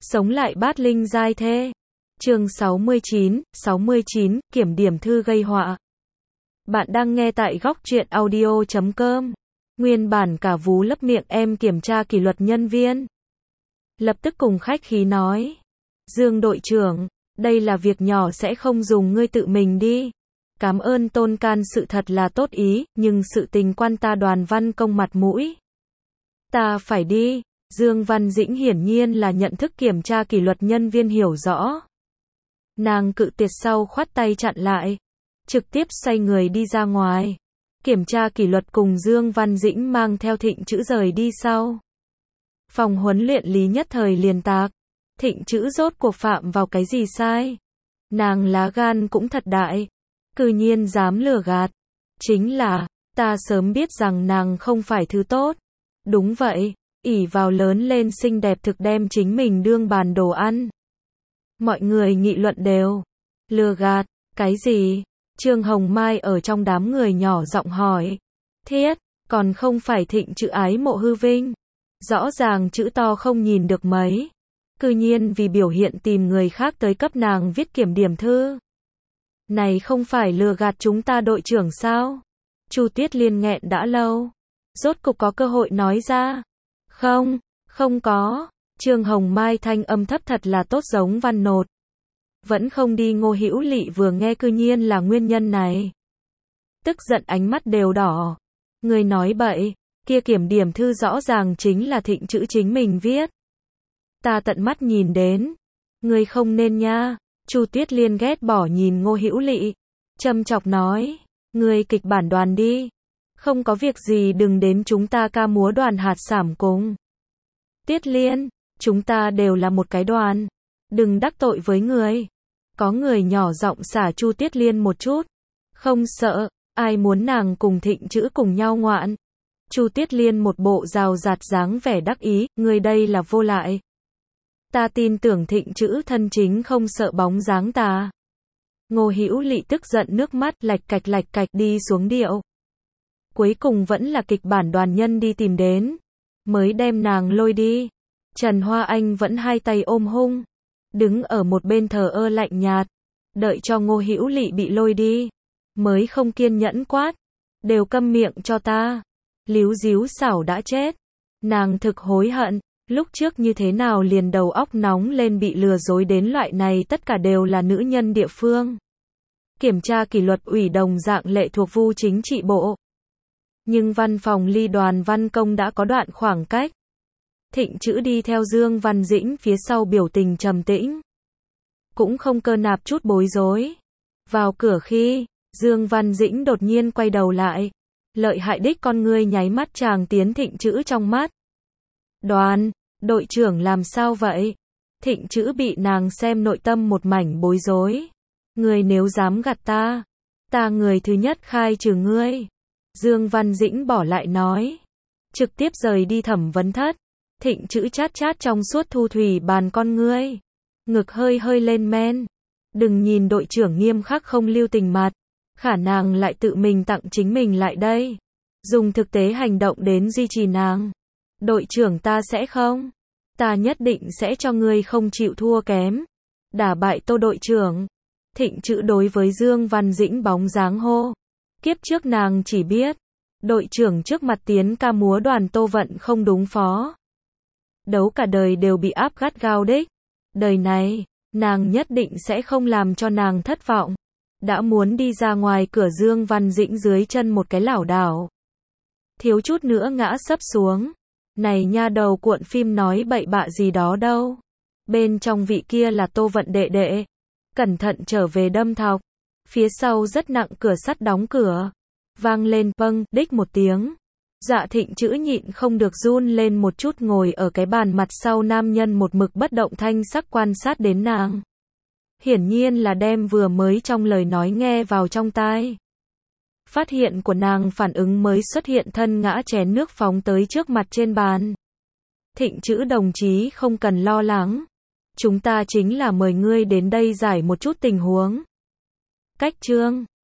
Sống lại bát linh giai thê. Chương 69, kiểm điểm thư gây họa. Bạn đang nghe tại góc truyện audio.com. Nguyên bản cả vú lấp miệng em kiểm tra kỷ luật nhân viên. Lập tức cùng khách khí nói. Dương đội trưởng, đây là việc nhỏ sẽ không dùng ngươi tự mình đi. Cảm ơn Tôn can sự thật là tốt ý, nhưng sự tình quan ta Đoàn Văn Công mặt mũi. Ta phải đi. Dương Văn Dĩnh hiển nhiên là nhận thức kiểm tra kỷ luật nhân viên hiểu rõ. Nàng cự tuyệt sau khoát tay chặn lại. Trực tiếp xoay người đi ra ngoài. Kiểm tra kỷ luật cùng Dương Văn Dĩnh mang theo Thịnh Chữ rời đi sau. Phòng huấn luyện Lý nhất thời liền tạc. Thịnh Chữ rốt cuộc phạm vào cái gì sai? Nàng lá gan cũng thật đại. Cư nhiên dám lừa gạt. Chính là, ta sớm biết rằng nàng không phải thứ tốt. Đúng vậy, ỷ vào lớn lên xinh đẹp thực đem chính mình đương bàn đồ ăn. Mọi người nghị luận đều. Lừa gạt, cái gì? Trương Hồng Mai ở trong đám người nhỏ giọng hỏi. Thiết, còn không phải Thịnh Chữ ái mộ hư vinh. Rõ ràng chữ to không nhìn được mấy. Cư nhiên vì biểu hiện tìm người khác tới cấp nàng viết kiểm điểm thư. Này không phải lừa gạt chúng ta đội trưởng sao? Chu Tuyết Liên nghẹn đã lâu. Rốt cục có cơ hội nói ra. Không có. Trương Hồng Mai thanh âm thấp thật là tốt giống văn nột. Vẫn không đi. Ngô Hữu Lị vừa nghe cư nhiên là nguyên nhân này. Tức giận ánh mắt đều đỏ. Người nói bậy, kia kiểm điểm thư rõ ràng chính là Thịnh Chữ chính mình viết. Ta tận mắt nhìn đến. Người không nên nha. Chu Tuyết Liên ghét bỏ nhìn Ngô Hữu Lị. Châm chọc nói. Người kịch bản đoàn đi. Không có việc gì đừng đến chúng ta ca múa đoàn hạt sảm cùng. Tuyết Liên, chúng ta đều là một cái đoàn. Đừng đắc tội với người. Có người nhỏ giọng xả Chu Tuyết Liên một chút. Không sợ, ai muốn nàng cùng Thịnh Chữ cùng nhau ngoạn. Chu Tuyết Liên một bộ rào rạt dáng vẻ đắc ý, người đây là vô lại. Ta tin tưởng Thịnh Chữ thân chính không sợ bóng dáng ta. Ngô Hữu Lị tức giận nước mắt lạch cạch đi xuống điệu. Cuối cùng vẫn là kịch bản đoàn nhân đi tìm đến. Mới đem nàng lôi đi. Trần Hoa Anh vẫn hai tay ôm hung. Đứng ở một bên thờ ơ lạnh nhạt. Đợi cho Ngô Hữu Lị bị lôi đi. Mới không kiên nhẫn quát. Đều câm miệng cho ta. Líu díu xảo đã chết. Nàng thực hối hận. Lúc trước như thế nào liền đầu óc nóng lên bị lừa dối đến loại này tất cả đều là nữ nhân địa phương. Kiểm tra kỷ luật ủy đồng dạng lệ thuộc Vu Chính trị bộ. Nhưng văn phòng ly Đoàn Văn Công đã có đoạn khoảng cách. Thịnh Chữ đi theo Dương Văn Dĩnh phía sau biểu tình trầm tĩnh. Cũng không cơ nạp chút bối rối. Vào cửa khi, Dương Văn Dĩnh đột nhiên quay đầu lại. Lợi hại đích con ngươi nháy mắt chàng tiến Thịnh Chữ trong mắt. Đội trưởng làm sao vậy? Thịnh Chữ bị nàng xem nội tâm một mảnh bối rối. Ngươi nếu dám gạt ta người thứ nhất khai trừ ngươi. Dương Văn Dĩnh bỏ lại nói. Trực tiếp rời đi thẩm vấn thất. Thịnh Chữ chát trong suốt thu thủy bàn con ngươi. Ngực hơi lên men. Đừng nhìn đội trưởng nghiêm khắc không lưu tình mặt. Khả năng lại tự mình tặng chính mình lại đây. Dùng thực tế hành động đến duy trì nàng. Đội trưởng ta sẽ không. Ta nhất định sẽ cho ngươi không chịu thua kém. Đả bại Tô đội trưởng. Thịnh Chữ đối với Dương Văn Dĩnh bóng dáng hô. Kiếp trước nàng chỉ biết. Đội trưởng trước mặt tiến ca múa đoàn Tô Vận không đúng phó. Đấu cả đời đều bị áp gắt gao đích. Đời này, nàng nhất định sẽ không làm cho nàng thất vọng. Đã muốn đi ra ngoài cửa Dương Văn Dĩnh dưới chân một cái lảo đảo. Thiếu chút nữa ngã sấp xuống. Này nha đầu cuộn phim nói bậy bạ gì đó đâu. Bên trong vị kia là Tô Vận đệ đệ. Cẩn thận trở về đâm thọc. Phía sau rất nặng cửa sắt đóng cửa. Vang lên vâng, đích một tiếng. Dạ Thịnh Chữ nhịn không được run lên một chút ngồi ở cái bàn mặt sau nam nhân một mực bất động thanh sắc quan sát đến nàng. Hiển nhiên là đem vừa mới trong lời nói nghe vào trong tai. Phát hiện của nàng phản ứng mới xuất hiện thân ngã chén nước phóng tới trước mặt trên bàn. Thịnh Chữ đồng chí không cần lo lắng. Chúng ta chính là mời ngươi đến đây giải một chút tình huống. Cách chương